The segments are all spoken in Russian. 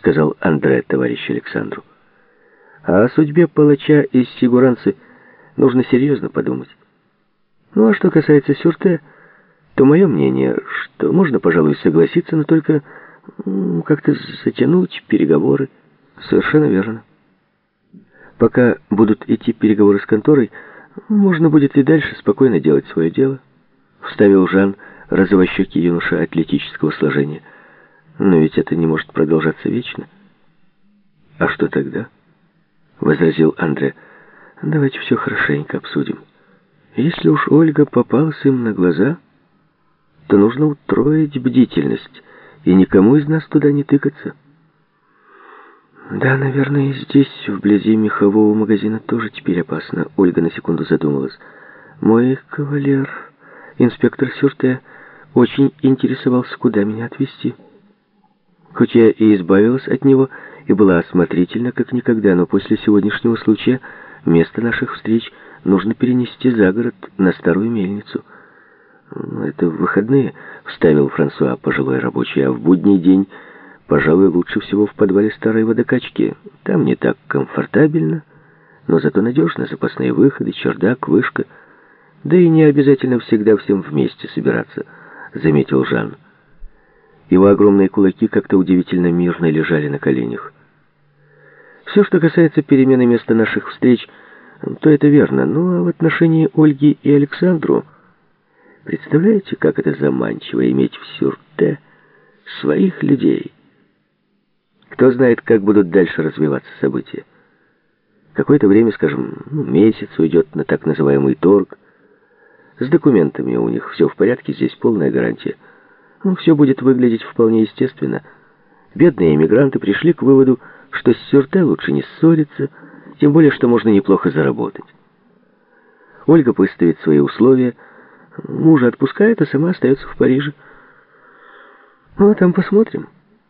сказал Андре товарищу Александру. «А о судьбе палача из Сигуранцы нужно серьезно подумать. Ну, а что касается Сюрте, то мое мнение, что можно, пожалуй, согласиться, но только как-то затянуть переговоры». «Совершенно верно. Пока будут идти переговоры с конторой, можно будет и дальше спокойно делать свое дело», — вставил Жан, розовощекий юноша атлетического сложения. «Но ведь это не может продолжаться вечно». «А что тогда?» — возразил Андре. «Давайте все хорошенько обсудим. Если уж Ольга попалась им на глаза, то нужно утроить бдительность и никому из нас туда не тыкаться». «Да, наверное, и здесь, вблизи мехового магазина, тоже теперь опасно». Ольга на секунду задумалась. «Мой кавалер, инспектор Сюрте, очень интересовался, куда меня отвезти. Хоть я и избавилась от него и была осмотрительна как никогда, но после сегодняшнего случая место наших встреч нужно перенести за город, на старую мельницу». «Это в выходные», — вставил Франсуа, пожилой рабочий, «а в будний день, пожалуй, лучше всего в подвале старой водокачки. Там не так комфортабельно, но зато надежно. Запасные выходы, чердак, вышка. Да и не обязательно всегда всем вместе собираться», — заметил Жан. Его огромные кулаки как-то удивительно мирно лежали на коленях. «Все, что касается перемены места наших встреч, то это верно. Ну, а в отношении Ольги и Александру, представляете, как это заманчиво иметь в Сюрте своих людей? Кто знает, как будут дальше развиваться события. Какое-то время, скажем, месяц уйдет на так называемый торг. С документами у них все в порядке, здесь полная гарантия. Все будет выглядеть вполне естественно. Бедные эмигранты пришли к выводу, что с Сюрте лучше не ссориться, тем более, что можно неплохо заработать. Ольга выставит свои условия, мужа отпускает, а сама остается в Париже. Ну, а там посмотрим.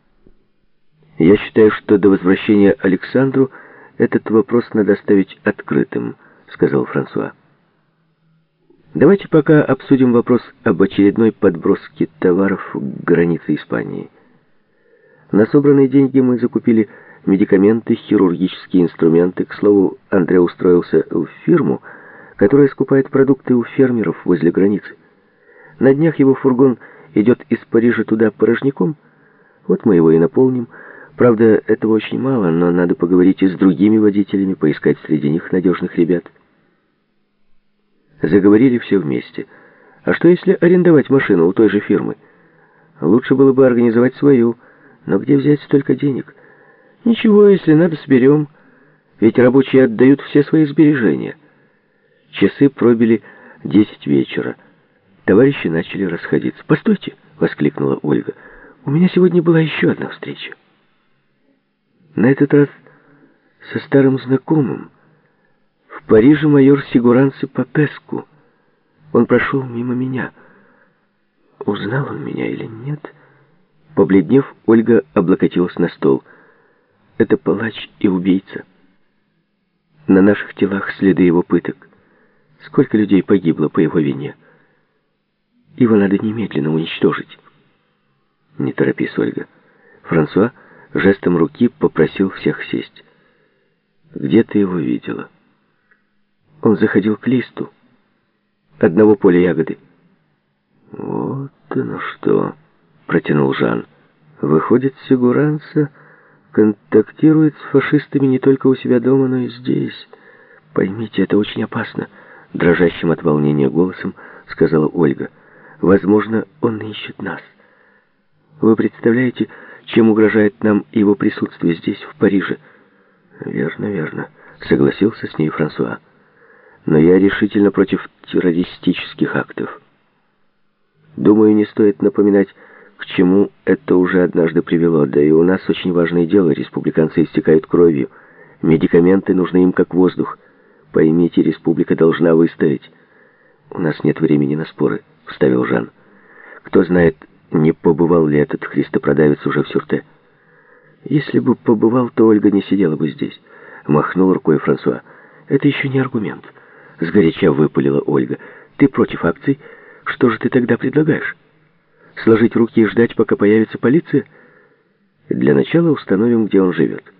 Я считаю, что до возвращения Александру этот вопрос надо оставить открытым, сказал Франсуа. Давайте пока обсудим вопрос об очередной подброске товаров к границе Испании. На собранные деньги мы закупили медикаменты, хирургические инструменты. К слову, Андре устроился в фирму, которая скупает продукты у фермеров возле границы. На днях его фургон идет из Парижа туда порожняком. Вот мы его и наполним. Правда, этого очень мало, но надо поговорить и с другими водителями, поискать среди них надежных ребят. Заговорили все вместе. А что, если арендовать машину у той же фирмы? Лучше было бы организовать свою. Но где взять столько денег? Ничего, если надо, соберем. Ведь рабочие отдают все свои сбережения. Часы пробили 10 вечера. Товарищи начали расходиться. «Постойте!» — воскликнула Ольга. «У меня сегодня была еще одна встреча. На этот раз со старым знакомым. В Париже майор Сигуранцы Папеску. Он прошел мимо меня. Узнал он меня или нет?» Побледнев, Ольга облокотилась на стол. «Это палач и убийца. На наших телах следы его пыток. Сколько людей погибло по его вине. Его надо немедленно уничтожить». «Не торопись, Ольга». Франсуа жестом руки попросил всех сесть. «Где ты его видела?» «Он заходил к Листу. Одного поля ягоды». «Вот оно что!» — протянул Жан. «Выходит, Сигуранца контактирует с фашистами не только у себя дома, но и здесь. Поймите, это очень опасно», — дрожащим от волнения голосом сказала Ольга. «Возможно, он ищет нас. Вы представляете, чем угрожает нам его присутствие здесь, в Париже?» «Верно, верно», — согласился с ней Франсуа. «Но я решительно против террористических актов. Думаю, не стоит напоминать, к чему это уже однажды привело. Да и у нас очень важное дело. Республиканцы истекают кровью. Медикаменты нужны им как воздух. Поймите, республика должна выстоять». «У нас нет времени на споры», — вставил Жан. «Кто знает, не побывал ли этот христопродавец уже в Сюрте?» «Если бы побывал, то Ольга не сидела бы здесь», — махнул рукой Франсуа. «Это еще не аргумент», — сгоряча выпалила Ольга. «Ты против акций? Что же ты тогда предлагаешь? Сложить руки и ждать, пока появится полиция? Для начала установим, где он живет.